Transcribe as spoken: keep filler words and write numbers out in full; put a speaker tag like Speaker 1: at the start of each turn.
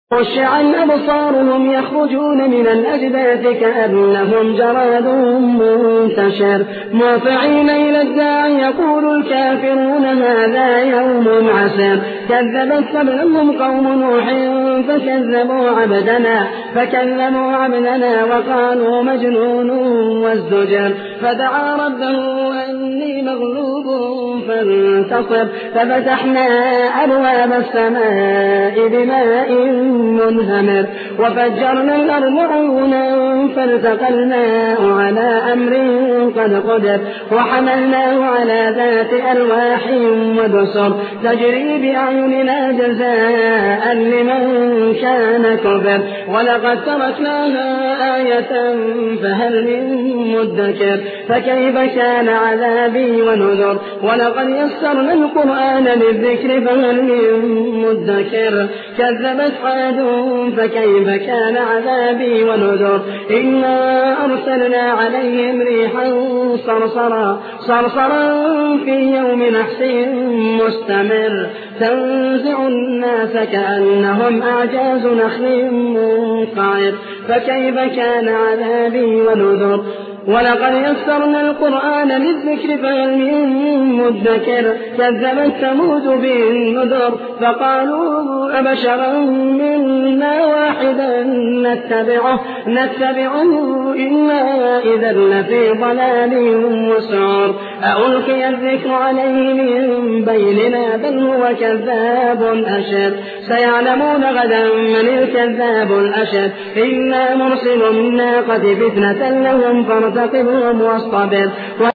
Speaker 1: خشعا أبصارهم يخرجون من الأجداث كأنهم جراد منتشر مهطعين إلى الداعي يقول الكافرون هذا يوم عسر كذبت قبلهم قوم نوح فكذبوا عبدنا فكلموا عبدنا وقالوا مجنون وازدجر فدعا ربه أني مغلوب فانتصر ففتحنا أبواب السماء بماء منهمر وفجرنا الأرض عيونا فالتقى الماء على أمر قد قدر وحملناه على ذات ألواح ودسر تجري بأعيننا جزاء لمن كان كفر ولقد تركناها آية فهل من مدكر فكيف كان عذابي ونذر ولقد يسرنا القرآن للذكر فهل من مدكر كذبت عاد فكيف كان عذابي ونذر إنا أرسلنا عليهم ريحا صرصرا صرصرا في يوم نحس مستمر تنزع الناس كأنهم أعجاز نخل منقعر فكيف كان عذابي ونذر ولقد يسرنا القرآن للذكر فهل من مدكر كذبت ثمود بالنذر فقالوا أبشرا منا واحدا نتبعه نتبعه إنا إذا لفي ضلال وسعر ألقي الذكر عليه من بيننا بل هو كذاب أشر سيعلمون غدا من الكذاب الأشر إنا مرسل الناقة فتنة لهم فارتقبهم واصطبر